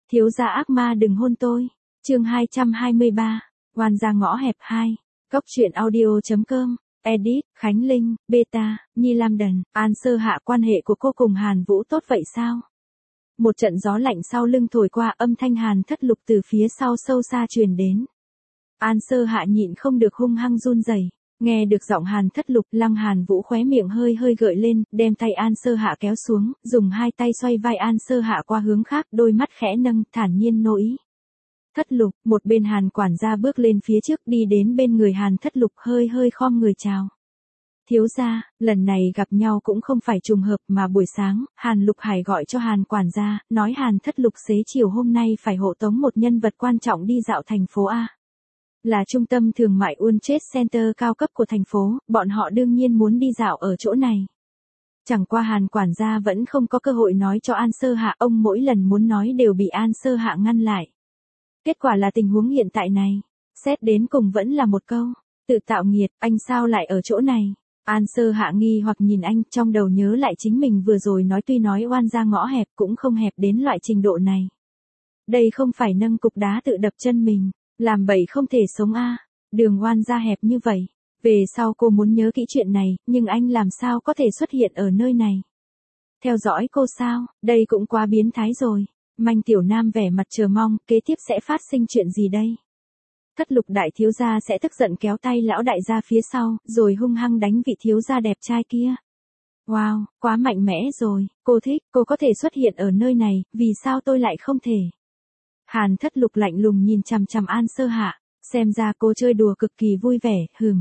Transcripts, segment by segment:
Thiếu gia ác ma đừng hôn tôi. Chương 223. Oan gia ngõ hẹp 2. Cốc truyện audio.com. Edit, Khánh Linh, Beta, Nhi Lam Đần. An Sơ Hạ, quan hệ của cô cùng Hàn Vũ tốt vậy sao? Một trận gió lạnh sau lưng thổi qua, âm thanh Hàn Thất Lục từ phía sau sâu xa truyền đến. An Sơ Hạ nhịn không được hung hăng run rẩy. Nghe được giọng Hàn Thất Lục, Lăng Hàn Vũ khóe miệng hơi hơi gợi lên, đem tay An Sơ Hạ kéo xuống, dùng hai tay xoay vai An Sơ Hạ qua hướng khác, đôi mắt khẽ nâng, thản nhiên nói ý. Thất Lục, một bên Hàn quản gia bước lên phía trước, đi đến bên người Hàn Thất Lục, hơi hơi khom người chào. Thiếu gia, lần này gặp nhau cũng không phải trùng hợp mà buổi sáng, Hàn Lục Hải gọi cho Hàn quản gia, nói Hàn Thất Lục xế chiều hôm nay phải hộ tống một nhân vật quan trọng đi dạo thành phố A. Là trung tâm thương mại World Trade Center cao cấp của thành phố, bọn họ đương nhiên muốn đi dạo ở chỗ này. Chẳng qua Hàn quản gia vẫn không có cơ hội nói cho An Sơ Hạ, ông mỗi lần muốn nói đều bị An Sơ Hạ ngăn lại. Kết quả là tình huống hiện tại này, xét đến cùng vẫn là một câu, tự tạo nghiệt, anh sao lại ở chỗ này? An Sơ Hạ nghi hoặc nhìn anh, trong đầu nhớ lại chính mình vừa rồi nói, tuy nói oan gia ngõ hẹp cũng không hẹp đến loại trình độ này. Đây không phải nâng cục đá tự đập chân mình, làm bậy không thể sống a. Đường oan gia hẹp như vậy. Về sau cô muốn nhớ kỹ chuyện này, nhưng anh làm sao có thể xuất hiện ở nơi này? Theo dõi cô sao? Đây cũng quá biến thái rồi. Manh Tiểu Nam vẻ mặt chờ mong, kế tiếp sẽ phát sinh chuyện gì đây? Thất Lục đại thiếu gia sẽ tức giận kéo tay lão đại gia phía sau, rồi hung hăng đánh vị thiếu gia đẹp trai kia. Wow, quá mạnh mẽ rồi, cô thích, cô có thể xuất hiện ở nơi này, vì sao tôi lại không thể? Hàn Thất Lục lạnh lùng nhìn chằm chằm An Sơ Hạ, xem ra cô chơi đùa cực kỳ vui vẻ,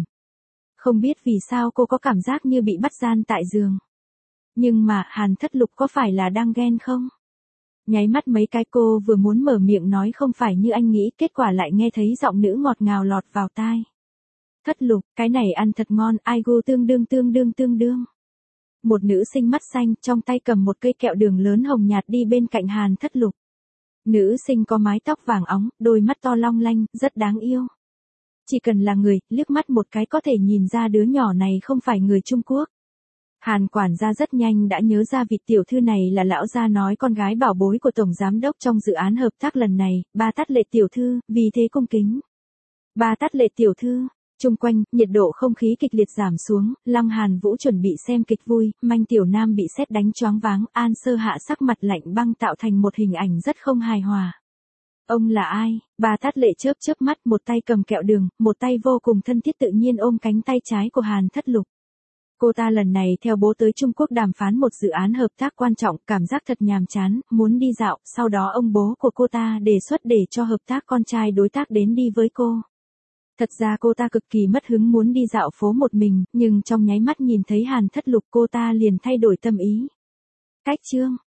Không biết vì sao cô có cảm giác như bị bắt gian tại giường. Nhưng mà, Hàn Thất Lục có phải là đang ghen không? Nháy mắt mấy cái cô vừa muốn mở miệng nói không phải như anh nghĩ, kết quả lại nghe thấy giọng nữ ngọt ngào lọt vào tai. Thất Lục, cái này ăn thật ngon, ai gu tương đương. Một nữ sinh mắt xanh, trong tay cầm một cây kẹo đường lớn hồng nhạt đi bên cạnh Hàn Thất Lục. Nữ sinh có mái tóc vàng óng, đôi mắt to long lanh, rất đáng yêu. Chỉ cần là người, liếc mắt một cái có thể nhìn ra đứa nhỏ này không phải người Trung Quốc. Hàn quản gia rất nhanh đã nhớ ra vị tiểu thư này là lão gia nói con gái bảo bối của tổng giám đốc trong dự án hợp tác lần này, Ba Tát Lệ tiểu thư, vì thế cung kính. Ba Tát Lệ tiểu thư. Chung quanh, nhiệt độ không khí kịch liệt giảm xuống, Lăng Hàn Vũ chuẩn bị xem kịch vui, Manh Tiểu Nam bị sét đánh choáng váng, An Sơ Hạ sắc mặt lạnh băng tạo thành một hình ảnh rất không hài hòa. Ông là ai? Ba Tát Lệ chớp chớp mắt, một tay cầm kẹo đường, một tay vô cùng thân thiết tự nhiên ôm cánh tay trái của Hàn Thất Lục. Cô ta lần này theo bố tới Trung Quốc đàm phán một dự án hợp tác quan trọng, cảm giác thật nhàm chán, muốn đi dạo, sau đó ông bố của cô ta đề xuất để cho hợp tác con trai đối tác đến đi với cô. Thật ra cô ta cực kỳ mất hứng muốn đi dạo phố một mình, nhưng trong nháy mắt nhìn thấy Hàn Thất Lục cô ta liền thay đổi tâm ý. Cách chương,